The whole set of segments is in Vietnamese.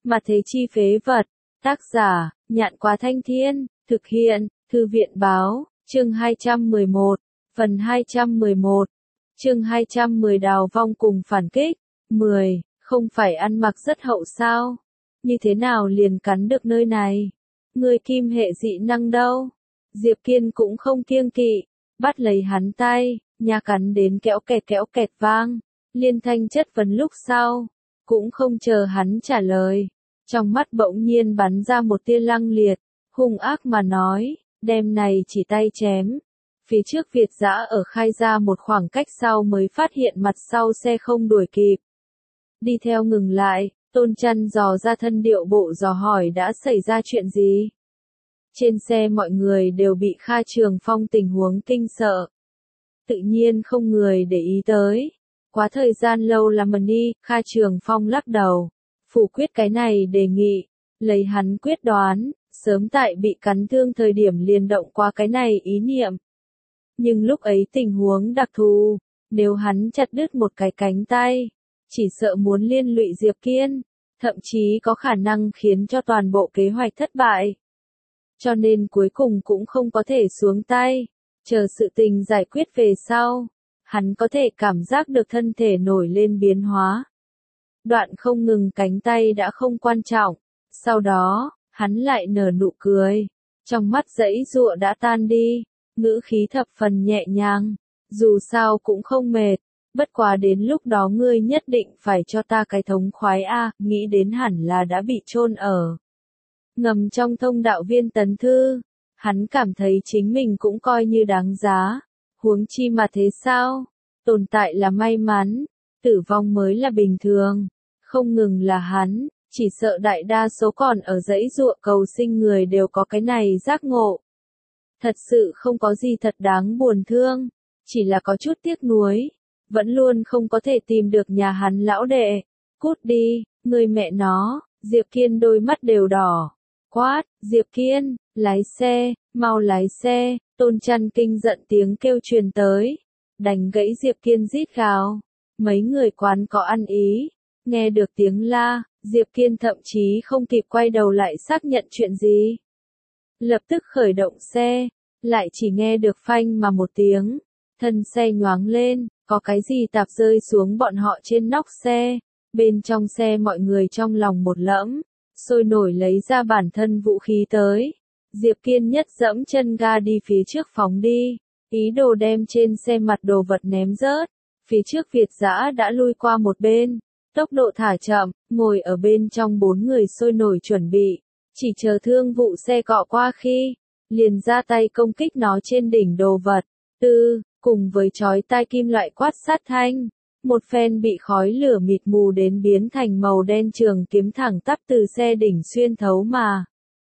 Mà thế chi phế vật. Tác giả, Nhạn Quá Thanh Thiên, thực hiện, Thư viện báo, chương 211, phần 211, chương 210 đào vong cùng phản kích, 10, không phải ăn mặc rất hậu sao? Như thế nào liền cắn được nơi này? Người kim hệ dị năng đâu? Diệp Kiên cũng không kiêng kỵ, bắt lấy hắn tay, nha cắn đến kéo kẹt vang, liên thanh chất vấn lúc sau, cũng không chờ hắn trả lời. Trong mắt bỗng nhiên bắn ra một tia lăng liệt, hung ác mà nói, đem này chỉ tay chém. Phía trước Việt dã ở khai ra một khoảng cách sau mới phát hiện mặt sau xe không đuổi kịp. Đi theo ngừng lại, Tôn Chăn dò ra thân điệu bộ dò hỏi đã xảy ra chuyện gì. Trên xe mọi người đều bị Kha Trường Phong tình huống kinh sợ. Tự nhiên không người để ý tới. Quá thời gian lâu làm mần đi, Kha Trường Phong lắc đầu. Phủ quyết cái này đề nghị, lấy hắn quyết đoán, sớm tại bị cắn thương thời điểm liền động qua cái này ý niệm. Nhưng lúc ấy tình huống đặc thù, nếu hắn chặt đứt một cái cánh tay, chỉ sợ muốn liên lụy Diệp Kiên, thậm chí có khả năng khiến cho toàn bộ kế hoạch thất bại. Cho nên cuối cùng cũng không có thể xuống tay, chờ sự tình giải quyết về sau, hắn có thể cảm giác được thân thể nổi lên biến hóa. Đoạn không ngừng cánh tay đã không quan trọng, sau đó, hắn lại nở nụ cười, trong mắt giãy giụa đã tan đi, ngữ khí thập phần nhẹ nhàng, dù sao cũng không mệt, bất quá đến lúc đó ngươi nhất định phải cho ta cái thống khoái a, nghĩ đến hẳn là đã bị chôn ở ngầm trong thông đạo viên tấn thư, hắn cảm thấy chính mình cũng coi như đáng giá, huống chi mà thế sao, tồn tại là may mắn, tử vong mới là bình thường. Không ngừng là hắn, chỉ sợ đại đa số còn ở dãy giụa cầu sinh người đều có cái này giác ngộ. Thật sự không có gì thật đáng buồn thương, chỉ là có chút tiếc nuối, vẫn luôn không có thể tìm được nhà hắn lão đệ. Cút đi, người mẹ nó, Diệp Kiên đôi mắt đều đỏ. Quát, Diệp Kiên, lái xe, mau lái xe, Tôn Chăn kinh giận tiếng kêu truyền tới. Đánh gãy Diệp Kiên rít gào. Mấy người quán có ăn ý. Nghe được tiếng la, Diệp Kiên thậm chí không kịp quay đầu lại xác nhận chuyện gì. Lập tức khởi động xe, lại chỉ nghe được phanh mà một tiếng, thân xe nhoáng lên, có cái gì tạp rơi xuống bọn họ trên nóc xe. Bên trong xe mọi người trong lòng một lẫm, sôi nổi lấy ra bản thân vũ khí tới. Diệp Kiên nhất dẫm chân ga đi phía trước phóng đi, ý đồ đem trên xe mặt đồ vật ném rớt. Phía trước Việt dã đã lui qua một bên. Tốc độ thả chậm, ngồi ở bên trong 4 người sôi nổi chuẩn bị, chỉ chờ thương vụ xe cọ qua khi, liền ra tay công kích nó trên đỉnh đồ vật. Cùng với chói tai kim loại quát sát thanh, một phen bị khói lửa mịt mù đến biến thành màu đen trường kiếm thẳng tắp từ xe đỉnh xuyên thấu mà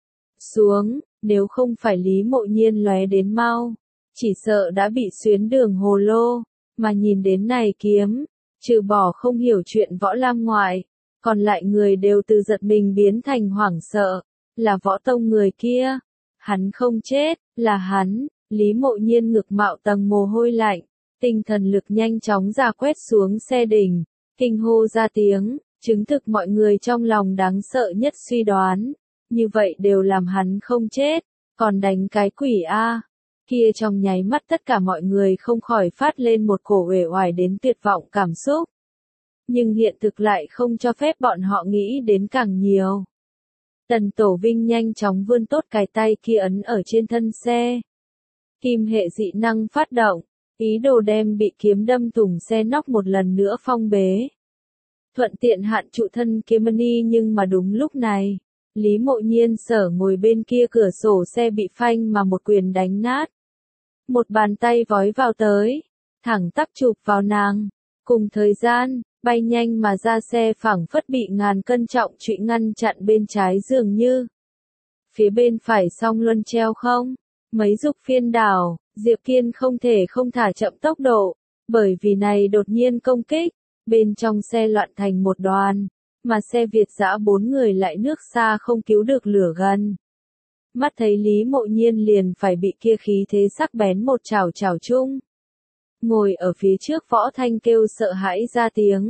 xuống, nếu không phải Lý Mộ Nhiên lóe đến mau, chỉ sợ đã bị xuyến đường hồ lô, mà nhìn đến này kiếm. Trừ bỏ không hiểu chuyện võ lam ngoại, còn lại người đều từ giật mình biến thành hoảng sợ, là võ tông người kia. Hắn không chết, là hắn, Lý Mộ Nhiên ngực mạo tầng mồ hôi lạnh, tinh thần lực nhanh chóng ra quét xuống xe đỉnh, kinh hô ra tiếng, chứng thực mọi người trong lòng đáng sợ nhất suy đoán, như vậy đều làm hắn không chết, còn đánh cái quỷ a. Kia trong nháy mắt tất cả mọi người không khỏi phát lên một cổ uể oải đến tuyệt vọng cảm xúc. Nhưng hiện thực lại không cho phép bọn họ nghĩ đến càng nhiều. Tần Tổ Vinh nhanh chóng vươn tốt cái tay kia ấn ở trên thân xe. Kim hệ dị năng phát động, ý đồ đem bị kiếm đâm thủng xe nóc một lần nữa phong bế. Thuận tiện hạn trụ thân Kemani, nhưng mà đúng lúc này, Lý Mộ Nhiên sở ngồi bên kia cửa sổ xe bị phanh mà một quyền đánh nát. Một bàn tay vói vào tới, thẳng tắp chụp vào nàng. Cùng thời gian, bay nhanh mà ra xe phảng phất bị ngàn cân trọng trụy ngăn chặn bên trái dường như. Phía bên phải song luân treo không, mấy dục phiên đảo, Diệp Kiên không thể không thả chậm tốc độ, bởi vì này đột nhiên công kích, bên trong xe loạn thành một đoàn, mà xe Việt dã 4 người lại nước xa không cứu được lửa gần. Mắt thấy Lý Mộ Nhiên liền phải bị kia khí thế sắc bén một chảo chung. Ngồi ở phía trước Võ Thanh kêu sợ hãi ra tiếng.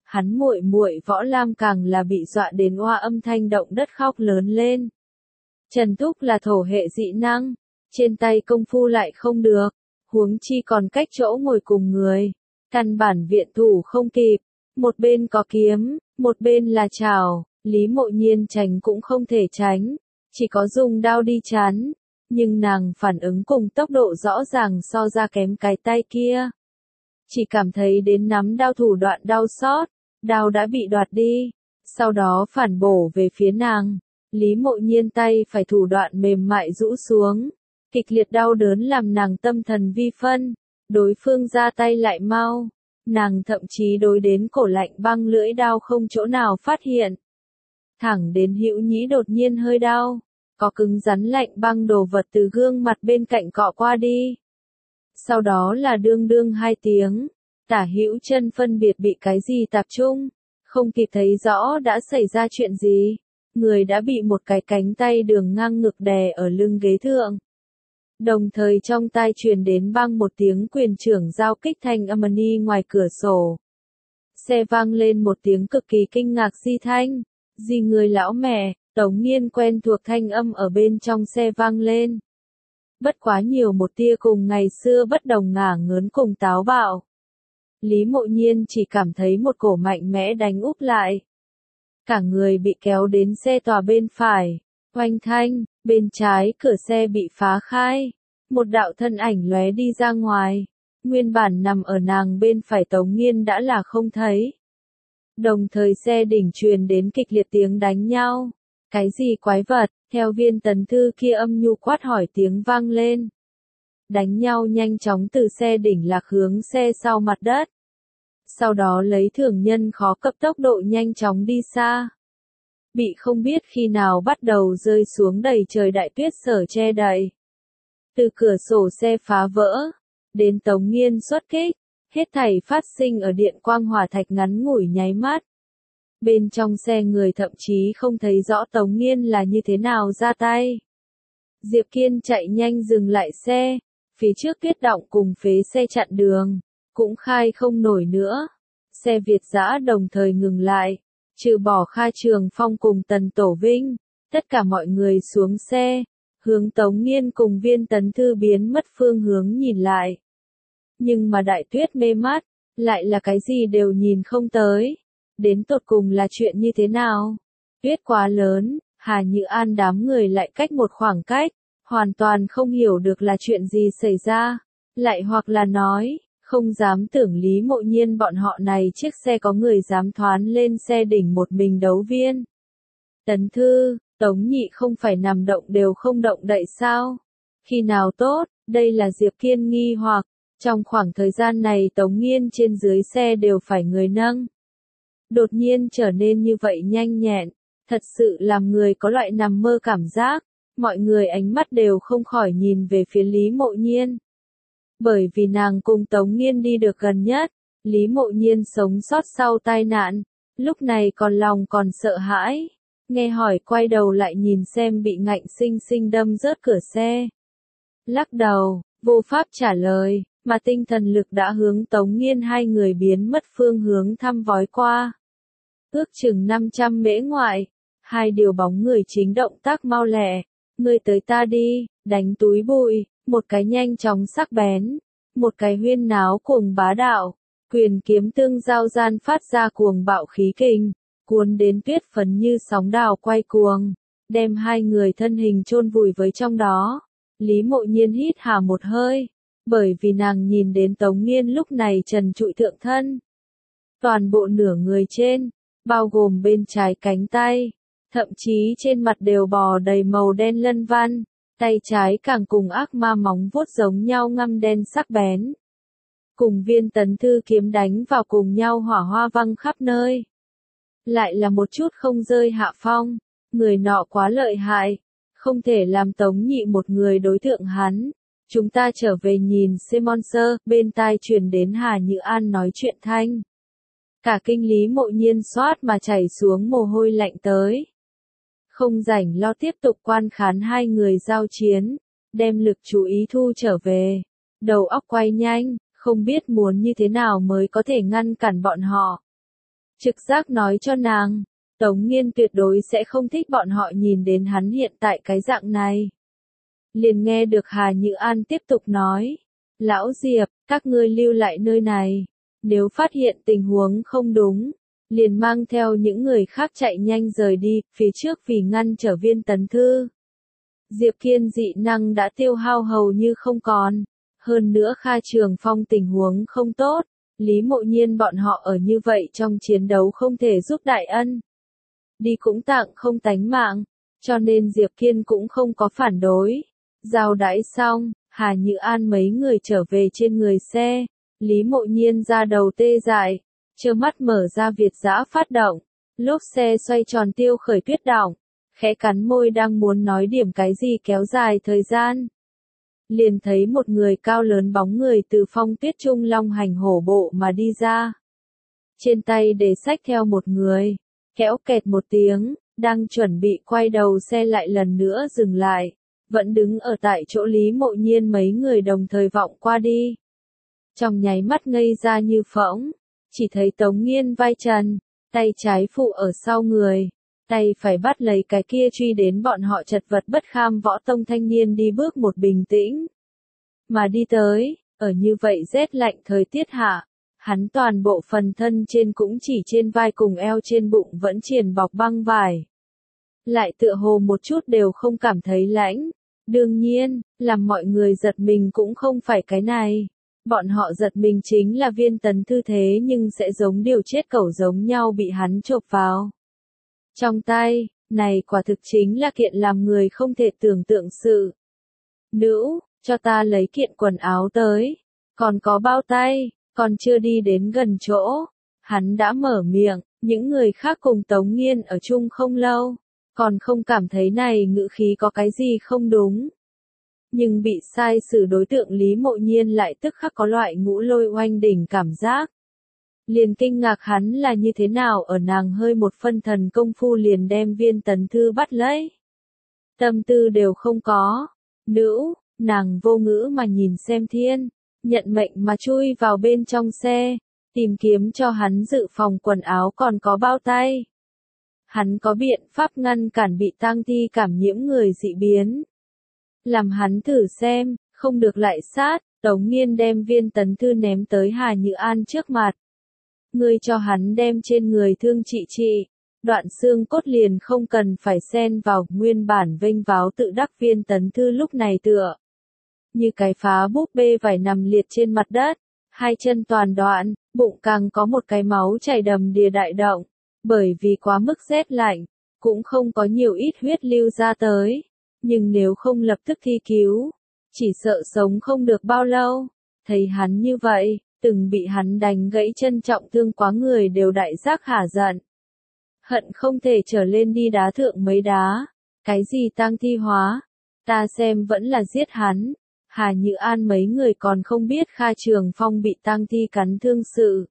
hắn muội muội Võ Lam càng là bị dọa đến oa âm thanh động đất khóc lớn lên. Trần Thúc là thổ hệ dị năng, trên tay công phu lại không được, huống chi còn cách chỗ ngồi cùng người, căn bản viện thủ không kịp, một bên có kiếm, một bên là chảo, Lý Mộ Nhiên tránh cũng không thể tránh, chỉ có dùng đao đi chắn, nhưng nàng phản ứng cùng tốc độ rõ ràng so ra kém cái tay kia. Chỉ cảm thấy đến nắm đao thủ đoạn đau xót, đao đã bị đoạt đi, sau đó phản bổ về phía nàng. Lý Mộ Nhiên tay phải thủ đoạn mềm mại rũ xuống, kịch liệt đau đớn làm nàng tâm thần vi phân, đối phương ra tay lại mau, nàng thậm chí đối đến cổ lạnh băng lưỡi đao không chỗ nào phát hiện. Thẳng đến Hữu Nhĩ đột nhiên hơi đau, có cứng rắn lạnh băng đồ vật từ gương mặt bên cạnh cọ qua đi. Sau đó là đương đương hai tiếng, Tả Hữu Chân phân biệt bị cái gì tạp trung, không kịp thấy rõ đã xảy ra chuyện gì. Người đã bị một cái cánh tay đường ngang ngực đè ở lưng ghế thượng. Đồng thời trong tai truyền đến bang một tiếng quyền trưởng giao kích thanh âm ni ngoài cửa sổ. Xe vang lên một tiếng cực kỳ kinh ngạc di thanh. Di người lão mẹ, Tống Nghiên quen thuộc thanh âm ở bên trong xe vang lên. Bất quá nhiều một tia cùng ngày xưa bất đồng ngả ngớn cùng táo bạo. Lý Mộ Nhiên chỉ cảm thấy một cổ mạnh mẽ đánh úp lại. Cả người bị kéo đến xe tòa bên phải, oanh thanh, bên trái cửa xe bị phá khai, một đạo thân ảnh lóe đi ra ngoài, nguyên bản nằm ở nàng bên phải Tống Nghiên đã là không thấy. Đồng thời xe đỉnh truyền đến kịch liệt tiếng đánh nhau, cái gì quái vật, theo Viên Tấn Thư kia âm nhu quát hỏi tiếng vang lên. Đánh nhau nhanh chóng từ xe đỉnh lạc hướng xe sau mặt đất. Sau đó lấy thường nhân khó cấp tốc độ nhanh chóng đi xa. Bị không biết khi nào bắt đầu rơi xuống đầy trời đại tuyết sở che đậy. Từ cửa sổ xe phá vỡ, đến Tống Nghiên xuất kích, hết thảy phát sinh ở điện quang hỏa thạch ngắn ngủi nháy mắt. Bên trong xe người thậm chí không thấy rõ Tống Nghiên là như thế nào ra tay. Diệp Kiên chạy nhanh dừng lại xe, phía trước tuyết đọng cùng phế xe chặn đường, cũng khai không nổi nữa. Xe Việt dã đồng thời ngừng lại, trừ bỏ Kha Trường Phong cùng Tần Tổ Vinh, tất cả mọi người xuống xe, hướng Tống Nghiên cùng Viên Tấn Thư biến mất phương hướng nhìn lại. Nhưng mà đại tuyết mê mắt, lại là cái gì đều nhìn không tới. Đến tột cùng là chuyện như thế nào? Tuyết quá lớn, Hà Như An đám người lại cách một khoảng cách, hoàn toàn không hiểu được là chuyện gì xảy ra. Lại hoặc là nói, không dám tưởng Lý Mộ Nhiên bọn họ này chiếc xe có người dám thoán lên xe đỉnh một mình đấu viên. Tấn Thư, Tống Nhị không phải nằm động đều không động đậy sao? Khi nào tốt, đây là Diệp Kiên nghi hoặc, trong khoảng thời gian này Tống Nghiên trên dưới xe đều phải người nâng. Đột nhiên trở nên như vậy nhanh nhẹn, thật sự làm người có loại nằm mơ cảm giác, mọi người ánh mắt đều không khỏi nhìn về phía Lý Mộ Nhiên. Bởi vì nàng cùng Tống Nghiên đi được gần nhất, Lý Mộ Nhiên sống sót sau tai nạn, lúc này còn lòng còn sợ hãi, nghe hỏi quay đầu lại nhìn xem bị ngạnh sinh sinh đâm rớt cửa xe. Lắc đầu, vô pháp trả lời, mà tinh thần lực đã hướng Tống Nghiên hai người biến mất phương hướng thăm vói qua. Ước chừng 500 mễ ngoại, hai điều bóng người chính động tác mau lẹ, ngươi tới ta đi, đánh túi bụi, một cái nhanh chóng sắc bén, một cái huyên náo cuồng bá đạo, quyền kiếm tương giao gian phát ra cuồng bạo khí kình, cuốn đến tuyết phấn như sóng đào quay cuồng, đem hai người thân hình chôn vùi với trong đó. Lý Mộ Nhiên hít hà một hơi, bởi vì nàng nhìn đến Tống Nghiên lúc này trần trụi thượng thân. Toàn bộ nửa người trên, bao gồm bên trái cánh tay, thậm chí trên mặt đều bò đầy màu đen lân văn, tay trái càng cùng ác ma móng vuốt giống nhau ngăm đen sắc bén. Cùng Viên Tấn Thư kiếm đánh vào cùng nhau hỏa hoa văng khắp nơi. Lại là một chút không rơi hạ phong, người nọ quá lợi hại, không thể làm Tống Nhị một người đối tượng hắn. Chúng ta trở về nhìn Simonser, bên tai truyền đến Hà Như An nói chuyện thanh. Cả kinh Lý Mộ Nhiên xoát mà chảy xuống mồ hôi lạnh tới. Không rảnh lo tiếp tục quan khán hai người giao chiến, đem lực chú ý thu trở về. Đầu óc quay nhanh, không biết muốn như thế nào mới có thể ngăn cản bọn họ. Trực giác nói cho nàng, Tống Nghiên tuyệt đối sẽ không thích bọn họ nhìn đến hắn hiện tại cái dạng này. Liền nghe được Hà Như An tiếp tục nói, Lão Diệp, các ngươi lưu lại nơi này, nếu phát hiện tình huống không đúng, liền mang theo những người khác chạy nhanh rời đi, phía trước vì ngăn trở Viên Tấn Thư. Diệp Kiên dị năng đã tiêu hao hầu như không còn, hơn nữa Kha Trường Phong tình huống không tốt, Lý Mộ Nhiên bọn họ ở như vậy trong chiến đấu không thể giúp đại ân. Đi cũng tặng không tánh mạng, cho nên Diệp Kiên cũng không có phản đối. Giao đãi xong, Hà Như An mấy người trở về trên người xe, Lý Mộ Nhiên ra đầu tê dại, trơ mắt mở ra Việt Dã phát động, lốp xe xoay tròn tiêu khởi tuyết đọng, khẽ cắn môi đang muốn nói điểm cái gì kéo dài thời gian. Liền thấy một người cao lớn bóng người từ phong tuyết trung long hành hổ bộ mà đi ra. Trên tay để xách theo một người, kéo kẹt một tiếng, đang chuẩn bị quay đầu xe lại lần nữa dừng lại, vẫn đứng ở tại chỗ Lý Mộ Nhiên mấy người đồng thời vọng qua đi. Trong nháy mắt ngây ra như phỗng, chỉ thấy Tống Nghiên vai trần, tay trái phụ ở sau người, tay phải bắt lấy cái kia truy đến bọn họ chật vật bất kham võ tông thanh niên đi bước một bình tĩnh. Mà đi tới, ở như vậy rét lạnh thời tiết hạ, hắn toàn bộ phần thân trên cũng chỉ trên vai cùng eo trên bụng vẫn triền bọc băng vải. Lại tựa hồ một chút đều không cảm thấy lạnh. Đương nhiên, làm mọi người giật mình cũng không phải cái này. Bọn họ giật mình chính là Viên Tấn Thư thế nhưng sẽ giống điều chết cẩu giống nhau bị hắn chộp vào. Trong tay, này quả thực chính là kiện làm người không thể tưởng tượng sự. Nữ, cho ta lấy kiện quần áo tới. Còn có bao tay, còn chưa đi đến gần chỗ. Hắn đã mở miệng, những người khác cùng Tống Nghiên ở chung không lâu. Còn không cảm thấy này ngữ khí có cái gì không đúng. Nhưng bị sai xử đối tượng Lý Mộ Nhiên lại tức khắc có loại ngũ lôi oanh đỉnh cảm giác. Liền kinh ngạc hắn là như thế nào ở nàng hơi một phân thần công phu liền đem Viên Tấn Thư bắt lấy. Tâm tư đều không có. Nữ, nàng vô ngữ mà nhìn xem thiên, nhận mệnh mà chui vào bên trong xe, tìm kiếm cho hắn dự phòng quần áo còn có bao tay. Hắn có biện pháp ngăn cản bị tang thi cảm nhiễm người dị biến. Làm hắn thử xem, không được lại sát, Tống Nghiên đem Viên Tấn Thư ném tới Hà Như An trước mặt. Ngươi cho hắn đem trên người thương trị, đoạn xương cốt liền không cần phải xen vào, nguyên bản vênh váo tự đắc Viên Tấn Thư lúc này tựa. Như cái phá búp bê vải nằm liệt trên mặt đất, hai chân toàn đoạn, bụng càng có một cái máu chảy đầm đìa đại động. Bởi vì quá mức rét lạnh, cũng không có nhiều ít huyết lưu ra tới. Nhưng nếu không lập tức thi cứu, chỉ sợ sống không được bao lâu. Thấy hắn như vậy, từng bị hắn đánh gãy chân trọng thương quá người đều đại giác hả giận. Hận không thể trở lên đi đá thượng mấy đá. Cái gì tang thi hóa? Ta xem vẫn là giết hắn. Hà Như An mấy người còn không biết Kha Trường Phong bị tang thi cắn thương sự.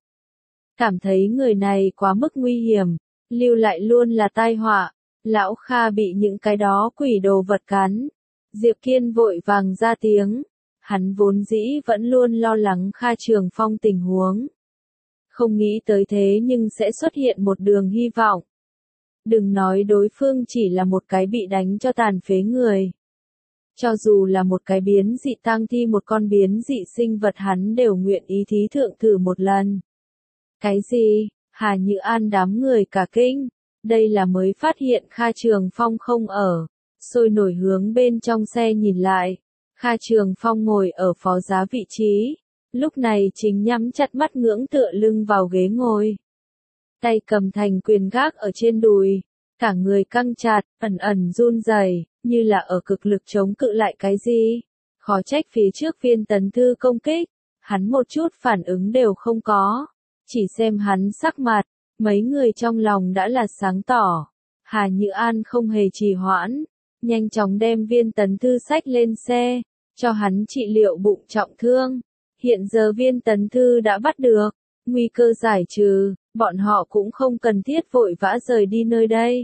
Cảm thấy người này quá mức nguy hiểm, lưu lại luôn là tai họa. Lão Kha bị những cái đó quỷ đồ vật cắn. Diệp Kiên vội vàng ra tiếng. Hắn vốn dĩ vẫn luôn lo lắng Kha Trường Phong tình huống. Không nghĩ tới thế nhưng sẽ xuất hiện một đường hy vọng. Đừng nói đối phương chỉ là một cái bị đánh cho tàn phế người. Cho dù là một cái biến dị tang thi một con biến dị sinh vật hắn đều nguyện ý thí thượng thử một lần. Cái gì? Hà Như An đám người cả kinh. Đây là mới phát hiện Kha Trường Phong không ở. Sôi nổi hướng bên trong xe nhìn lại. Kha Trường Phong ngồi ở phó giá vị trí. Lúc này chính nhắm chặt mắt ngưỡng tựa lưng vào ghế ngồi. Tay cầm thành quyền gác ở trên đùi. Cả người căng chặt, ẩn ẩn run rẩy, như là ở cực lực chống cự lại cái gì. Khó trách phía trước Viên Tấn Thư công kích. Hắn một chút phản ứng đều không có. Chỉ xem hắn sắc mặt, mấy người trong lòng đã là sáng tỏ. Hà Như An không hề trì hoãn, nhanh chóng đem Viên Tấn Thư xách lên xe, cho hắn trị liệu bụng trọng thương. Hiện giờ Viên Tấn Thư đã bắt được, nguy cơ giải trừ, bọn họ cũng không cần thiết vội vã rời đi nơi đây.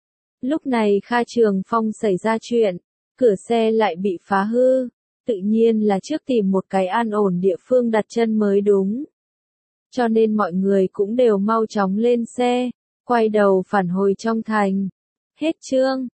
Lúc này Kha Trường Phong xảy ra chuyện, cửa xe lại bị phá hư, tự nhiên là trước tìm một cái an ổn địa phương đặt chân mới đúng. cho nên mọi người cũng đều mau chóng lên xe, quay đầu phản hồi trong thành. Hết chương.